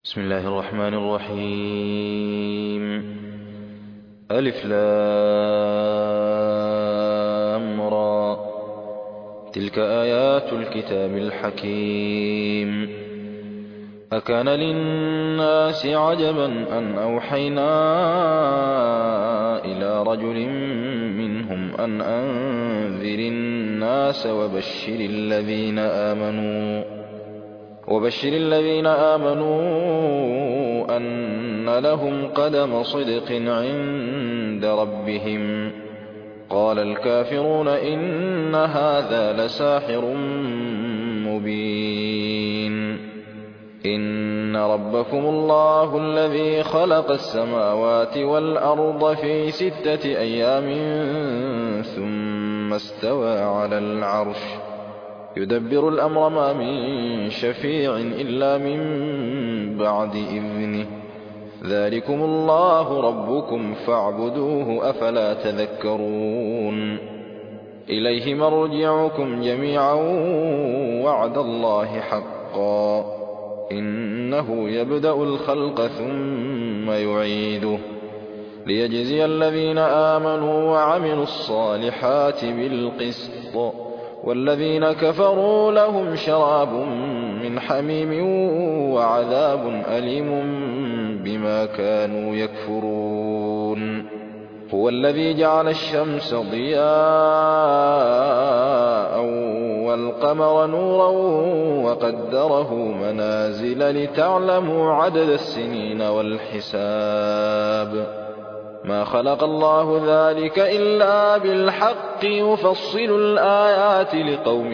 بسم الله الرحمن الرحيم. ألف لام را. تلك آيات الكتاب الحكيم. أكان للناس عجبا أن أوحينا إلى رجل منهم أن أنذر الناس وبشر الذين آمنوا أن لهم قدم صدق عند ربهم. قال الكافرون إن هذا لساحر مبين. إن ربكم الله الذي خلق السماوات والأرض في 6 أيام ثم استوى على العرش يدبر الأمر ما من شفيع إلا من بعد إذنه. ذلكم الله ربكم فاعبدوه أفلا تذكرون. إليه مرجعكم جميعا وعد الله حقا إنه يبدأ الخلق ثم يعيده ليجزي الذين آمنوا وعملوا الصالحات بالقسط والذين كفروا لهم شراب من حميم وعذاب أليم بما كانوا يكفرون. هو الذي جعل الشمس ضياء والقمر نورا وقدره منازل لتعلموا عدد السنين والحساب. ما خلق الله ذلك إلا بالحق يفصل الآيات لقوم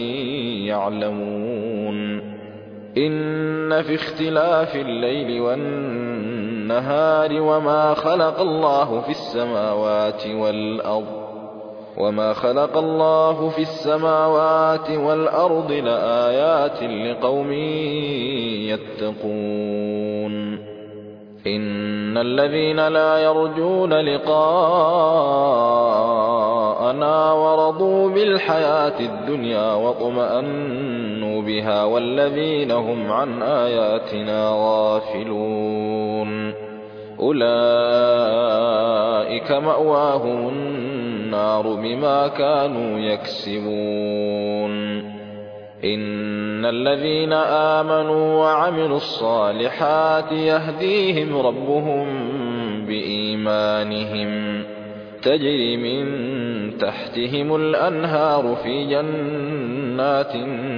يعلمون. إن في اختلاف الليل والنهار وما خلق الله في السماوات والأرض لآيات لقوم يتقون. إن الذين لا يرجون لقاءنا ورضوا بالحياة الدنيا واطمأنوا بها والذين هم عن آياتنا غافلون أولئك مأواهم النار بما كانوا يكسبون. إن الذين آمنوا وعملوا الصالحات يهديهم ربهم بإيمانهم تجري من تحتهم الأنهار في جنات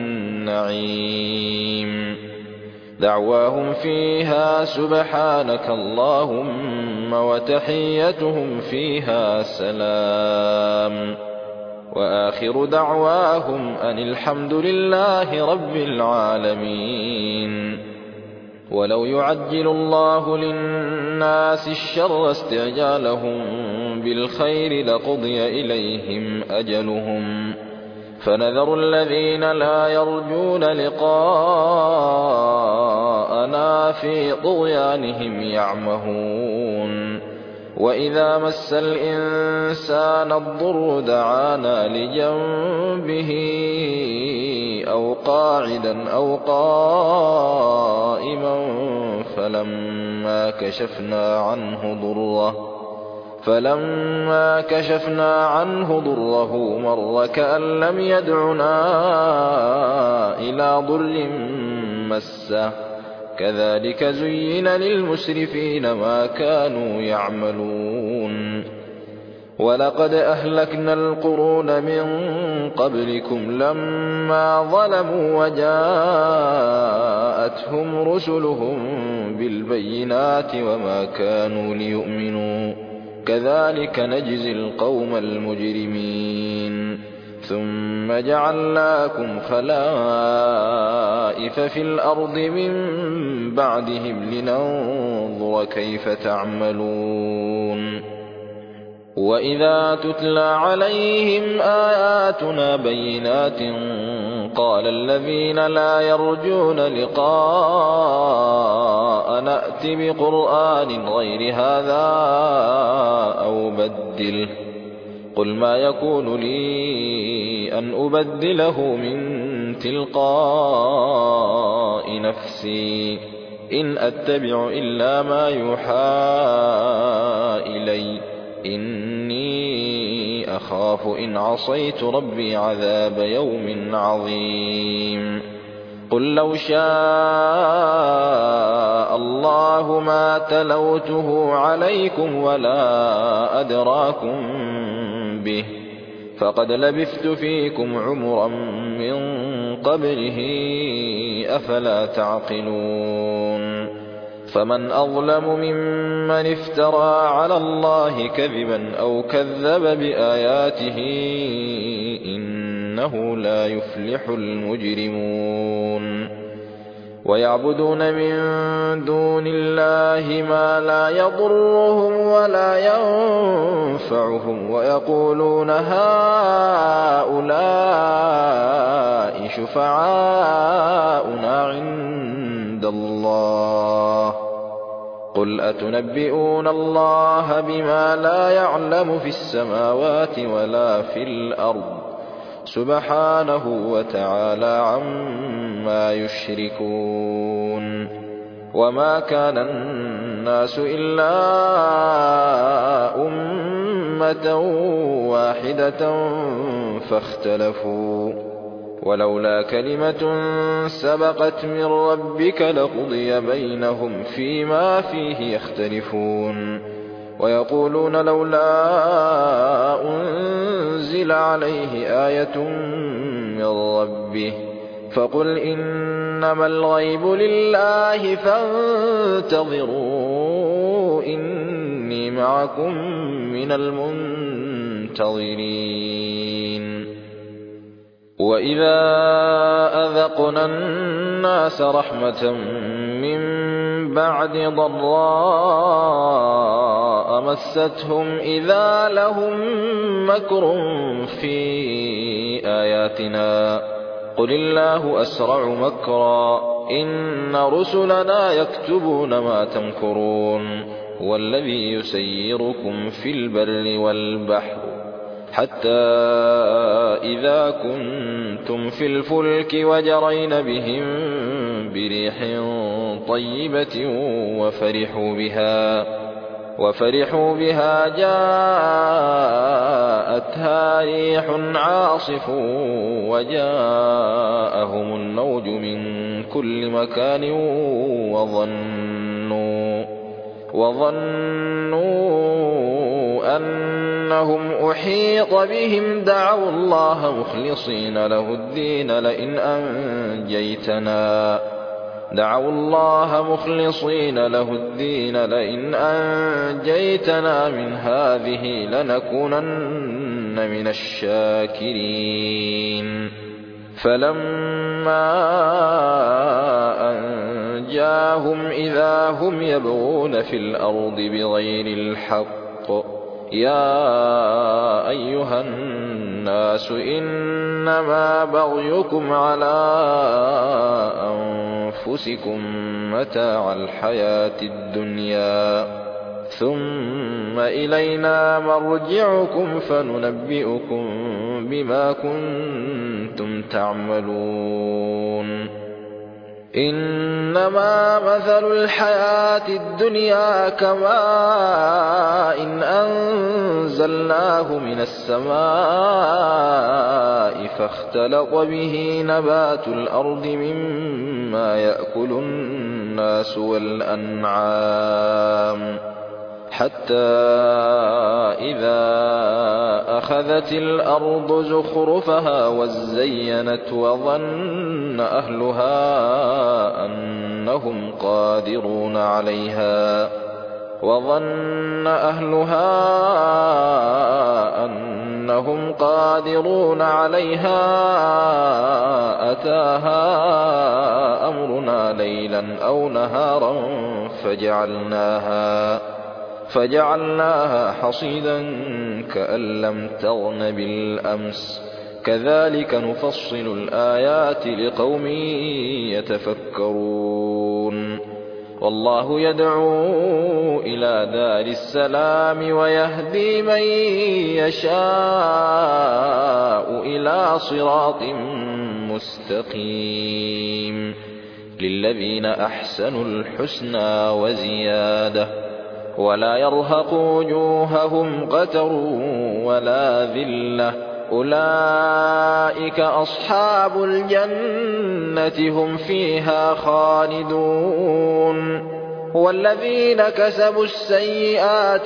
النعيم دعواهم فيها سبحانك اللهم وتحيتهم فيها سلام وآخر دعواهم أن الحمد لله رب العالمين. ولو يعجل الله للناس الشر استعجالهم بالخير لقضي إليهم أجلهم فنذر الذين لا يرجون لقاءنا في طغيانهم يعمهون. وإذا مس الإنسان الضر دعانا لجنبه أو قاعدا أو قائما فلما كشفنا عنه ضره مر كأن لم يدعنا إلى ضر مسه كذلك زين للمسرفين ما كانوا يعملون. ولقد أهلكنا القرون من قبلكم لما ظلموا وجاءتهم رسلهم بالبينات وما كانوا ليؤمنوا كذلك نجزي القوم المجرمين. ثم جعلناكم خلائف في الأرض من بعدهم لننظر كيف تعملون. وإذا تتلى عليهم آياتنا بينات قال الذين لا يرجون لقاءنا ائت بقرآن غير هذا أو بدله قل ما يكون لي أن أبدله من تلقاء نفسي إن أتبع إلا ما يوحى إلي إني أخاف إن عصيت ربي عذاب يوم عظيم قل لو شاء الله ما تلوته عليكم ولا أدراكم به فقد لبثت فيكم عمرا من قبله أفلا تعقلون فمن أظلم ممن افترى على الله كذبا أو كذب بآياته إنه لا يفلح المجرمون ويعبدون من دون الله ما لا يضرهم ولا ينفعهم ويقولون هؤلاء شفعاؤنا عند الله قل أتنبئون الله بما لا يعلم في السماوات ولا في الأرض سبحانه وتعالى عما يشركون وما كان الناس إلا أمة واحدة فاختلفوا ولولا كلمة سبقت من ربك لقضي بينهم فيما فيه يختلفون ويقولون لولا أنزل عليه آية من ربه فقل إنما الغيب لله فانتظروا إني معكم من المنتظرين وإذا أذقنا الناس رحمة من بعد ضراء مستهم إذا لهم مكر في آياتنا قل الله أسرع مكرا إن رسلنا يكتبون ما تمكرون والذي يسيركم في البر والبحر حتى إذا كنتم في الفلك وجرين بهم بريح طيبة وفرحوا بها جاءتها ريح عاصف وجاءهم الموج من كل مكان وظنوا أنهم أحيط بهم دعوا الله مخلصين له الدين لئن أنجيتنا من هذه لنكونن من الشاكرين فلما أنجاهم إذا هم يبغون في الأرض بغير الحق يا أيها الناس إنما بغيكم على أنفسكم متاع الحياة الدنيا ثم إلينا مرجعكم فننبئكم بما كنتم تعملون إنما مثل الحياة الدنيا كماء إن أنزلناه من السماء فاختلط به نبات الأرض مما يأكل الناس والأنعام حتى إذا أخذت الأرض زخرفها وزينت وظن أهلها أنهم قادرون عليها أتاها أمرنا ليلا أو نهارا فجعلناها حصيدا كأن لم تغن بالأمس كذلك نفصل الآيات لقوم يتفكرون والله يدعو إلى دار السلام ويهدي من يشاء إلى صراط مستقيم للذين أحسنوا الحسنى وزيادة ولا يرهق وجوههم قتر ولا ذلة أولئك أصحاب الجنة هم فيها خالدون والذين كسبوا السيئات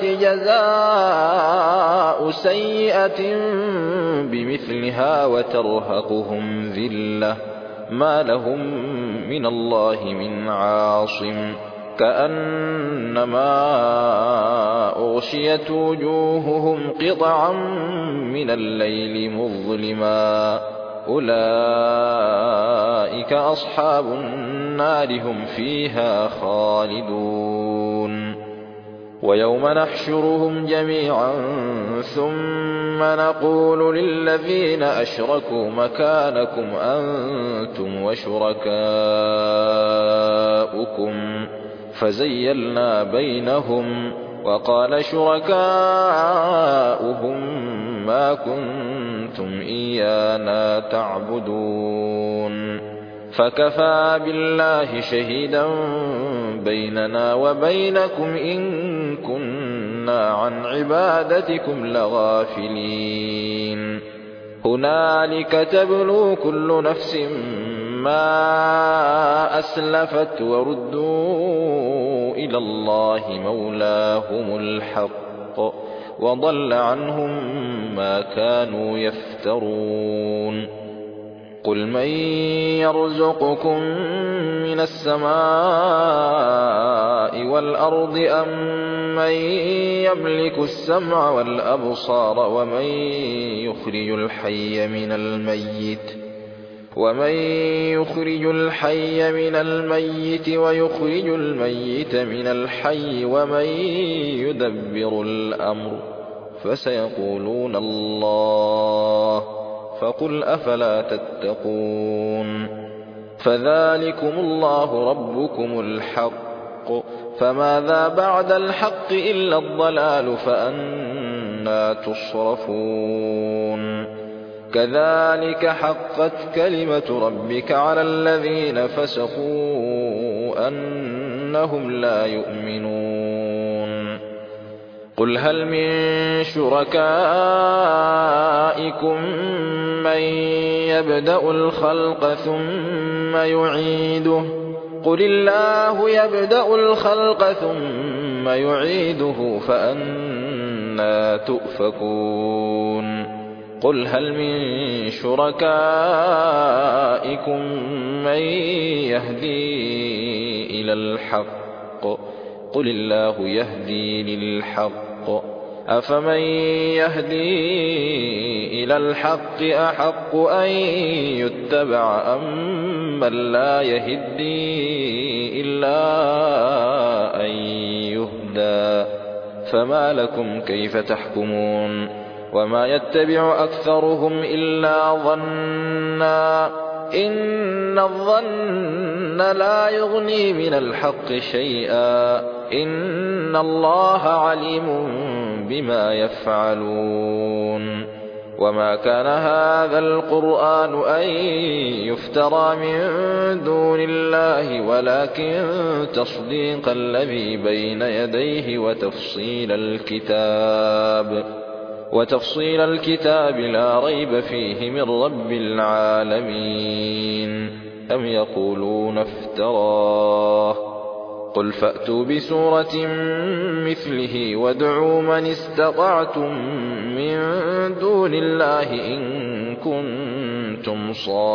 جزاء سيئة بمثلها وترهقهم ذلة ما لهم من الله من عاصم كأنما أغشيت وجوههم قطعا من الليل مظلما أولئك أصحاب النار هم فيها خالدون ويوم نحشرهم جميعا ثم نقول للذين أشركوا مكانكم أنتم وشركاؤكم فزيلنا بينهم وقال شركاؤهم ما كنتم إيانا تعبدون فكفى بالله شهيدا بيننا وبينكم إن كنا عن عبادتكم لغافلين هنالك تبلو كل نفس ما أسلفت وردوا إلى الله مولاهم الحق وضل عنهم ما كانوا يفترون قل من يرزقكم من السماء والأرض أم من يملك السمع والأبصار ومن يخرج الحي من الميت ويخرج الميت من الحي ومن يدبر الأمر فسيقولون الله فقل أفلا تتقون فذلكم الله ربكم الحق فماذا بعد الحق إلا الضلال فأنى تصرفون كذلك حقت كلمة ربك على الذين فسقوا أنهم لا يؤمنون قل هل من شركائكم من يبدأ الخلق ثم يعيده قل الله يبدأ الخلق ثم يعيده فأنى تؤفكون قل هل من شركائكم من يهدي إلى الحق قل الله يهدي للحق أفمن يهدي إلى الحق أحق أن يتبع أم من لا يهدي إلا أن يهدى فما لكم كيف تحكمون وما يتبع أكثرهم إلا ظنا إن الظن لا يغني من الحق شيئا إن الله عليم بما يفعلون وما كان هذا القرآن أن يفترى من دون الله ولكن تصديق الذي بين يديه وتفصيل الكتاب لا ريب فيه من رب العالمين أم يقولون افتراه قل فأتوا بسورة مثله وادعوا من استطعتم من دون الله إن كنتم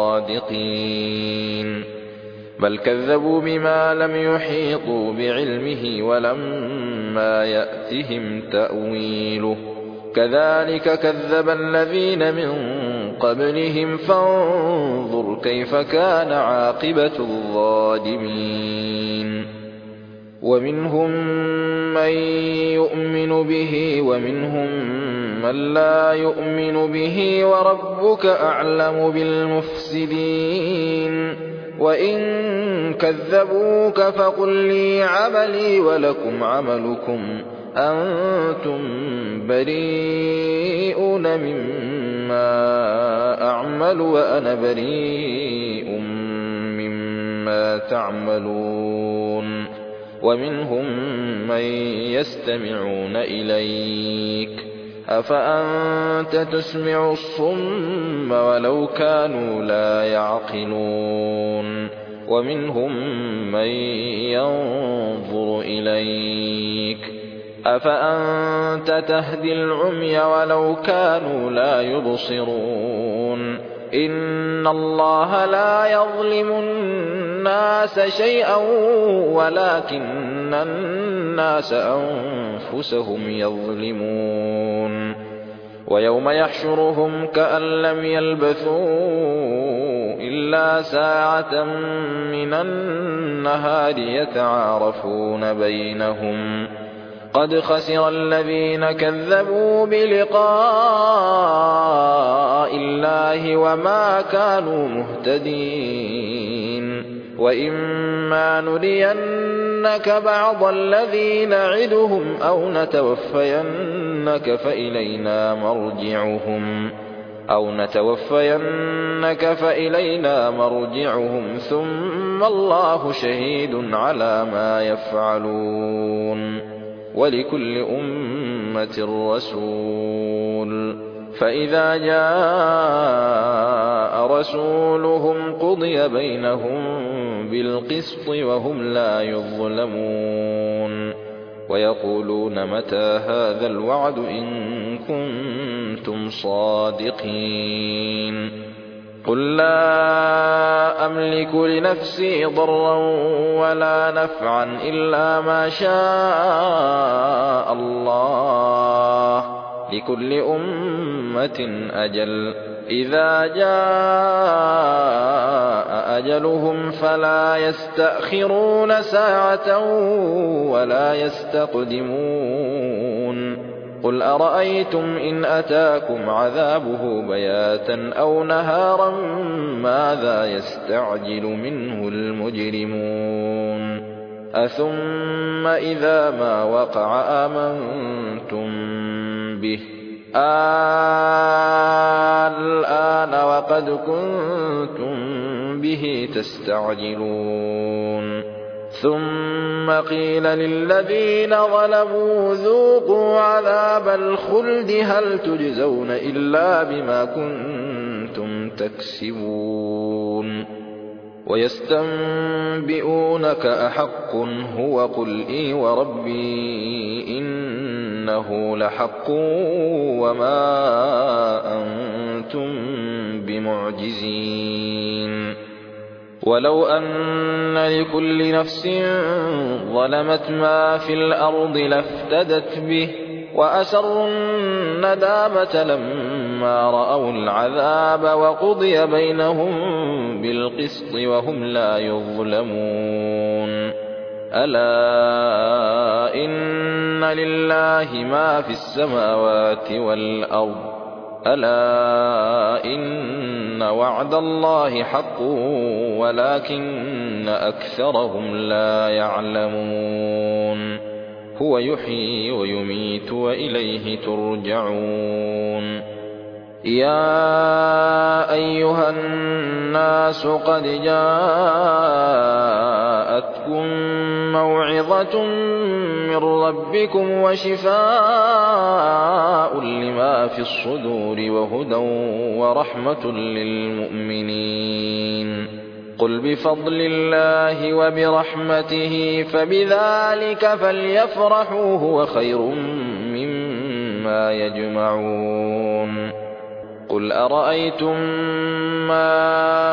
صادقين بل كذبوا بما لم يحيطوا بعلمه ولما يأتهم تأويله كذلك كذب الذين من قبلهم فانظر كيف كان عاقبة الظالمين ومنهم من يؤمن به ومنهم من لا يؤمن به وربك أعلم بالمفسدين وإن كذبوك فقل لي عملي ولكم عملكم أنتم بريئون مما أعمل وأنا بريء مما تعملون ومنهم من يستمعون إليك أفأنت تسمع الصم ولو كانوا لا يعقلون ومنهم من ينظر إليك أفأنت تهدي العمي ولو كانوا لا يبصرون إن الله لا يظلم الناس شيئا ولكن الناس أنفسهم يظلمون ويوم يحشرهم كأن لم يلبثوا إلا ساعة من النهار يتعارفون بينهم قد خسر الذين كذبوا بلقاء الله وما كانوا مهتدين وإما نرينك بعض الذي نعدهم أو نتوفينك فإلينا مرجعهم ثم الله شهيد على ما يفعلون ولكل أمة رسول فإذا جاء رسولهم قضي بينهم بالقسط وهم لا يظلمون ويقولون متى هذا الوعد إن كنتم صادقين قل لا أملك لنفسي ضرا ولا نفعا إلا ما شاء الله لكل أمة أجل إذا جاء أجلهم فلا يستأخرون ساعة ولا يستقدمون قل أرأيتم إن أتاكم عذابه بياتا أو نهارا ماذا يستعجل منه المجرمون أثم إذا ما وقع آمنتم به الآن وقد كنتم به تستعجلون ثم قيل للذين ظلموا ذوقوا عذاب الخلد هل تجزون إلا بما كنتم تكسبون ويستنبئونك أحق هو قل إي وربي إنه لحق وما أنتم بمعجزين ولو أن لكل نفس ظلمت ما في الأرض لافتدت به وأسروا الندامة لما رأوا العذاب وقضي بينهم بالقسط وهم لا يظلمون ألا إن لله ما في السماوات والأرض ألا إن وعد الله حق ولكن أكثرهم لا يعلمون هو يحيي ويميت وإليه ترجعون يا أيها الناس قد جاءتكم موعظة من ربكم وشفاء لما في الصدور وهدى ورحمة للمؤمنين قل بفضل الله وبرحمته فبذلك فليفرحوا هو خير مما يجمعون قل أرأيتم ما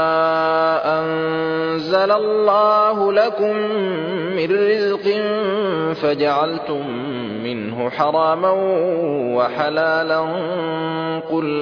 أنزل الله لكم من رزق فجعلتم منه حراما وحلالا قل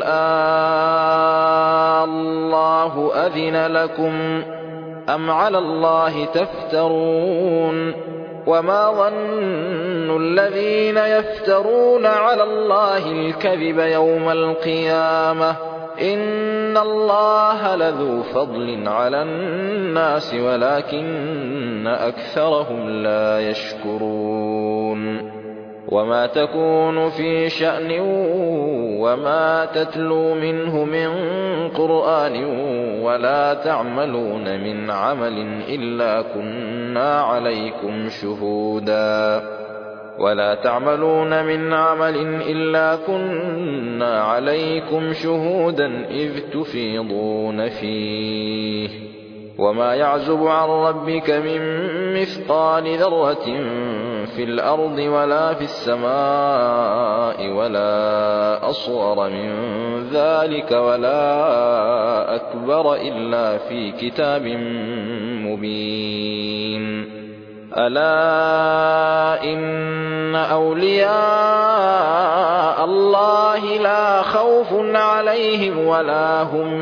الله أذن لكم أم على الله تفترون وما ظن الذين يفترون على الله الكذب يوم القيامة إن الله لذو فضل على الناس ولكن أكثرهم لا يشكرون وما تكون في شأن وما تتلو منه من قرآن ولا تعملون من عمل إلا كنا عليكم شهودا إذ تفيضون فيه وما يعزب عن ربك من مثقال ذرة في الأرض ولا في السماء ولا أصغر من ذلك ولا أكبر إلا في كتاب مبين ألا إن أولياء الله لا خوف عليهم ولا هم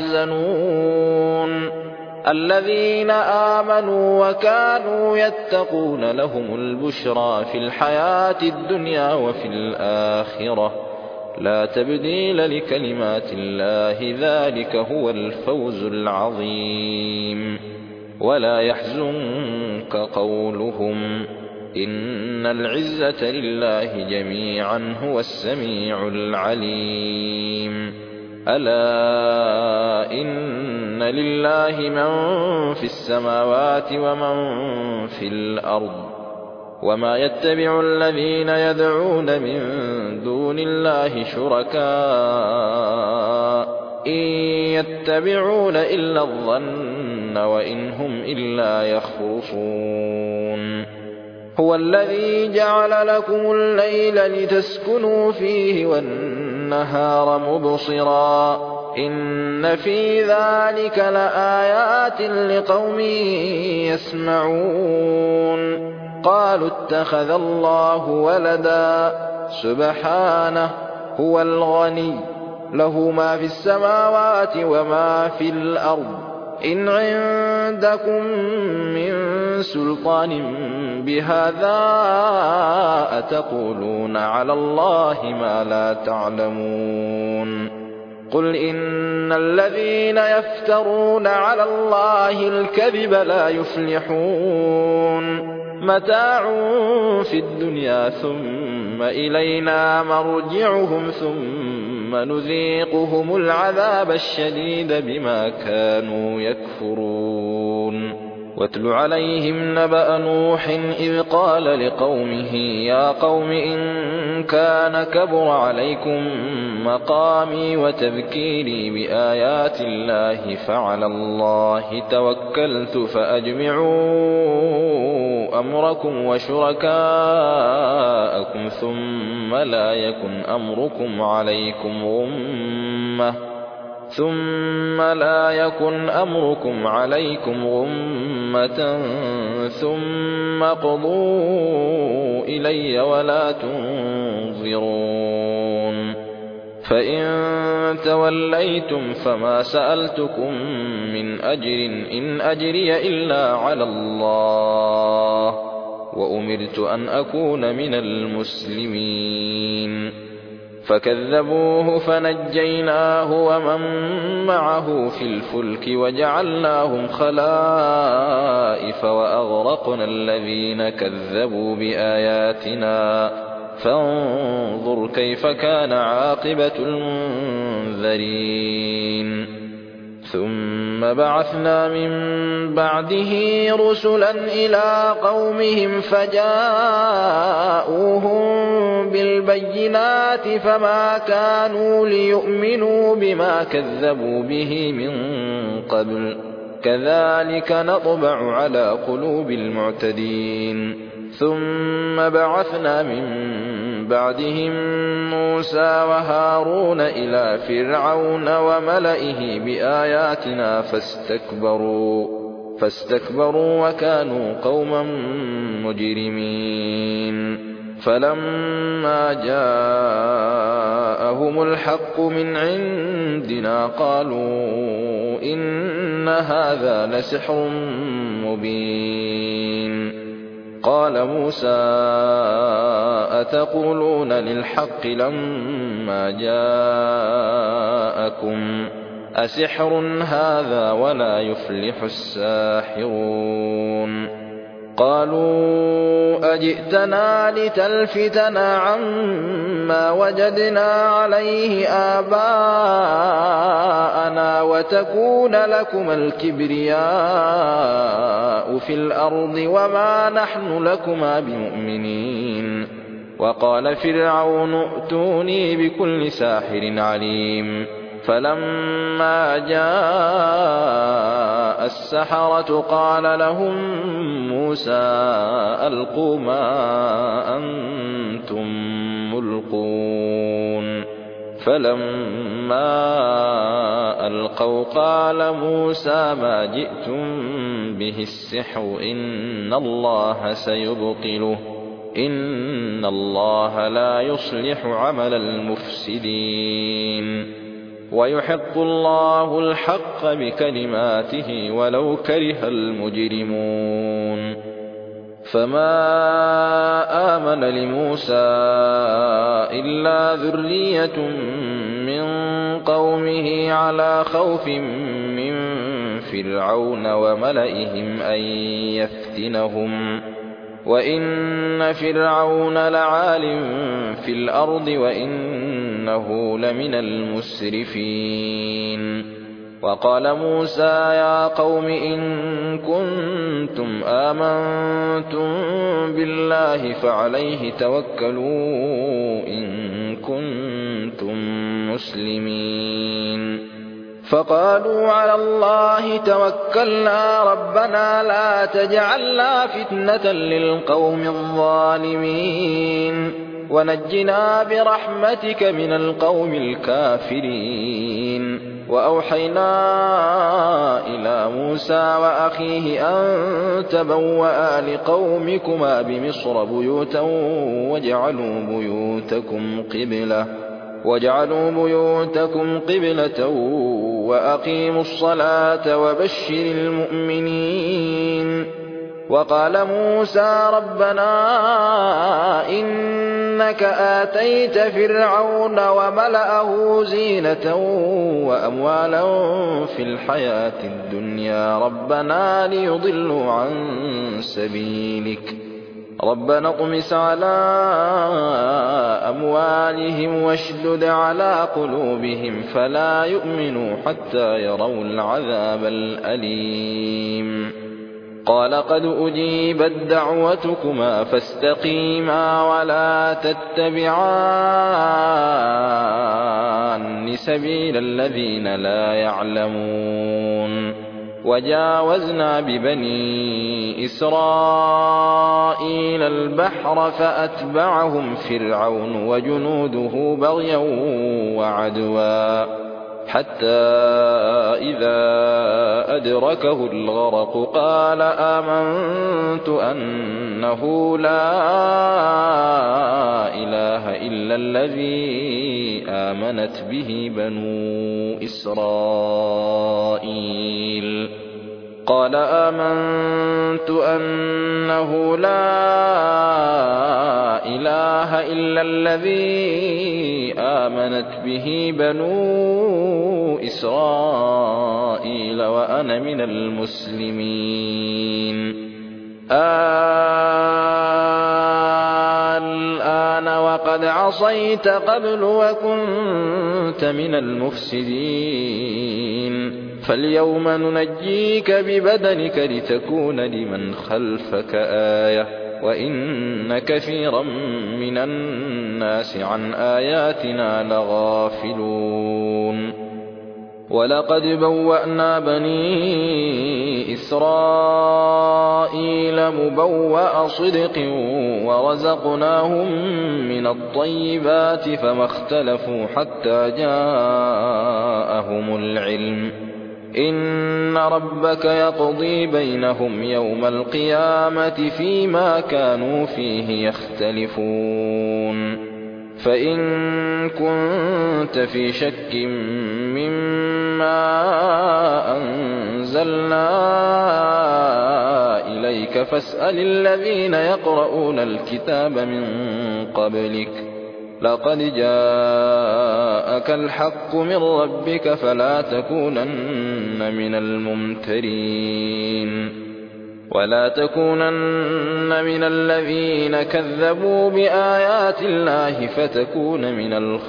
يحزنون الذين آمنوا وكانوا يتقون لهم البشرى في الحياة الدنيا وفي الآخرة لا تبديل لكلمات الله ذلك هو الفوز العظيم ولا يحزنك قولهم إن العزة لله جميعا هو السميع العليم ألا إن لله من في السماوات ومن في الأرض وما يتبع الذين يدعون من دون الله شركاء إن يتبعون إلا الظن وإن هم إلا يخرصون هو الذي جعل لكم الليل لتسكنوا فيه والنهار مبصرا إن في ذلك لآيات لقوم يسمعون قالوا اتخذ الله ولدا سبحانه هو الغني له ما في السماوات وما في الأرض إن عندكم من سلطان بهذا أتقولون على الله ما لا تعلمون قل إن الذين يفترون على الله الكذب لا يفلحون متاع في الدنيا ثم إلينا مرجعهم ثم نذيقهم العذاب الشديد بما كانوا يكفرون واتل عليهم نبأ نوح إذ قال لقومه يا قوم إن كان كبر عليكم مقامي وتذكيري بآيات الله فعلى الله توكلت فأجمعوا أمركم وشركاءكم ثم لا يكن أمركم عليكم غمة ثم اقضوا إلي ولا تنظرون فإن توليتم فما سألتكم من أجر إن أجري إلا على الله وأمرت أن أكون من المسلمين فكذبوه فنجيناه ومن معه في الفلك وجعلناهم خلائف وأغرقنا الذين كذبوا بآياتنا فانظر كيف كان عاقبة المنذرين ثم بعثنا من بعده رسلا إلى قومهم فجاءوهم بالبينات فما كانوا ليؤمنوا بما كذبوا به من قبل كذلك نطبع على قلوب المعتدين ثم بعثنا من بعدهم موسى وهارون إلى فرعون وملئه بآياتنا فاستكبروا وكانوا قوما مجرمين فلما جاءهم الحق من عندنا قالوا إن هذا لسحر مبين قال موسى أتقولون للحق لما جاءكم أسحر هذا ولا يفلح الساحرون قالوا أجئتنا لتلفتنا عما وجدنا عليه آباءنا وتكون لكما الكبرياء في الأرض وما نحن لكما بمؤمنين. وقال فرعون ائتوني بكل ساحر عليم. فلما جاء السحرة قال لهم موسى ألقوا ما أنتم ملقون. فلما ألقوا قال موسى ما جئتم به السحر إن الله سيبطله إن الله لا يصلح عمل المفسدين ويحق الله الحق بكلماته ولو كره المجرمون. فما آمن لموسى إلا ذرية من قومه على خوف من فرعون وملئهم أن يفتنهم وإن فرعون لعال في الأرض وإنه لمن المسرفين. وقال موسى يا قوم إن كنتم آمنتم بالله فعليه توكلوا إن كنتم مسلمين. فقالوا على الله توكلنا ربنا لا تجعلنا فتنة للقوم الظالمين ونجنا برحمتك من القوم الكافرين. وأوحينا إلى موسى وأخيه أن تبوأ لقومكما بمصر بيوتا واجعلوا بيوتكم قبلة وأقيموا الصلاة وبشر المؤمنين. وقال موسى ربنا إنك آتيت فرعون وملأه زينة وأموالا في الحياة الدنيا ربنا ليضلوا عن سبيلك ربنا اطمس على أموالهم واشدد على قلوبهم فلا يؤمنوا حتى يروا العذاب الأليم. قال قد أجيبت دعوتكما فاستقيما ولا تتبعان سبيل الذين لا يعلمون. وجاوزنا ببني إسرائيل البحر فأتبعهم فرعون وجنوده بغيا وعدوا حتى إذا أدركه الغرق قال آمنت أنه لا إله إلا الذي آمنت به بنو إسرائيل قال آمنت أنه لا إله إلا الذي آمنت به بنو إسرائيل وأنا من المسلمين. الآن وقد عصيت قبل وكنت من المفسدين فاليوم ننجيك ببدنك لتكون لمن خلفك آية وإن كثيرا من الناس عن آياتنا لغافلون. ولقد بوأنا بني إسرائيل مبوأ صدق ورزقناهم من الطيبات فما اختلفوا حتى جاءهم العلم إن ربك يقضي بينهم يوم القيامة فيما كانوا فيه يختلفون. فإن كنت في شك مما أنزلنا إليك فاسأل الذين يقرؤون الكتاب من قبلك لقد جاءك الحق من ربك فلا تكونن من الممترين. ولا تكونن من الذين كذبوا بآيات الله فتكون من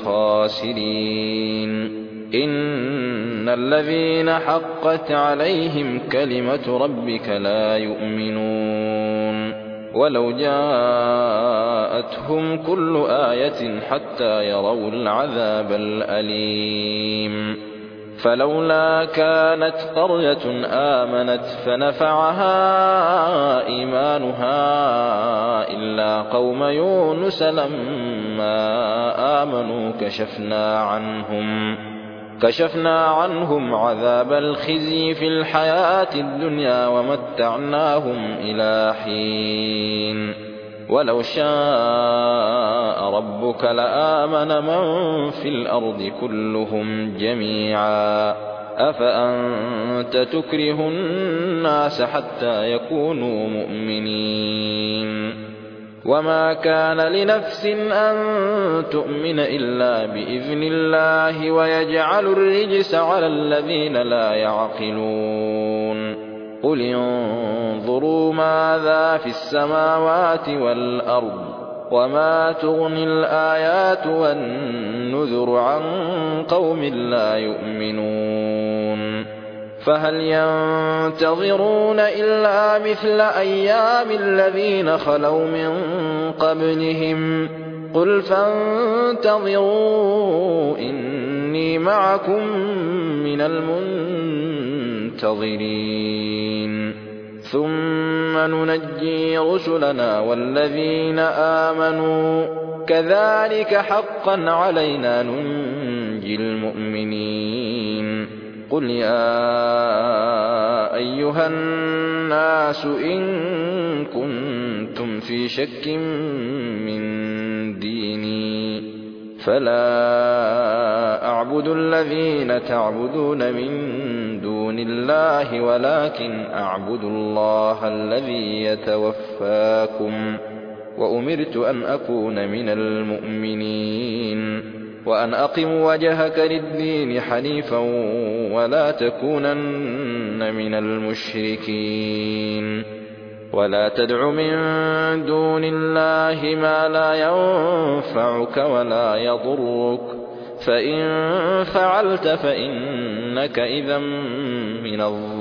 الخاسرين إن الذين حقت عليهم كلمة ربك لا يؤمنون ولو جاءتهم كل آية حتى يروا العذاب الأليم فلولا كانت قرية آمنت فنفعها إيمانها إلا قوم يونس لما آمنوا كشفنا عنهم عذاب الخزي في الحياة الدنيا ومتعناهم إلى حين ولو شاء ربك لآمن من في الأرض كلهم جميعا أفأنت تكره الناس حتى يكونوا مؤمنين وما كان لنفس أن تؤمن إلا بإذن الله ويجعل الرجس على الذين لا يعقلون قل انظروا ماذا في السماوات والأرض وما تغني الآيات والنذر عن قوم لا يؤمنون فهل ينتظرون إلا مثل أيام الذين خلوا من قبلهم قل فانتظروا إني معكم من المنتظرين ثم ننجي رسلنا والذين آمنوا كذلك حقا علينا ننجي المؤمنين قل يا أيها الناس إن كنتم في شك من ديني فلا أعبد الذين تعبدون من دون الله ولكن أعبد الله الذي يتوفاكم وأمرت أن أكون من المؤمنين وأن أقم وجهك للدين حنيفا ولا تكونن من المشركين ولا تدع من دون الله ما لا ينفعك ولا يضرك فإن فعلت فإنك إذا من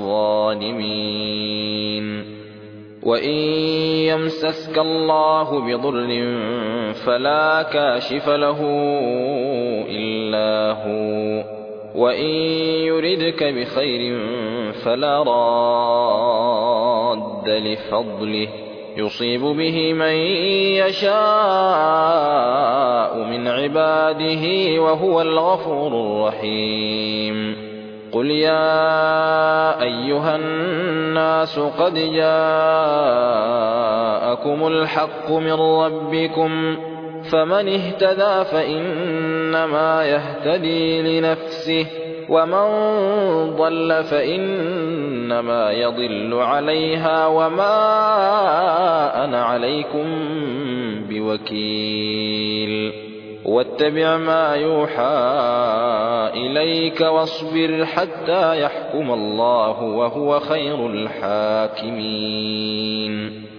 الظالمين وإن يمسسك الله بضر فلا كاشف له إلا هو وإن يردك بخير فلا راد لفضله يصيب به من يشاء من عباده وهو الغفور الرحيم قل يا أيها الناس قد جاءكم الحق من ربكم فمن اهتدى فإنما يهتدي لنفسه ومن ضل فإنما يضل عليها وما أنا عليكم بوكيل واتبع ما يوحى إليك واصبر حتى يحكم الله وهو خير الحاكمين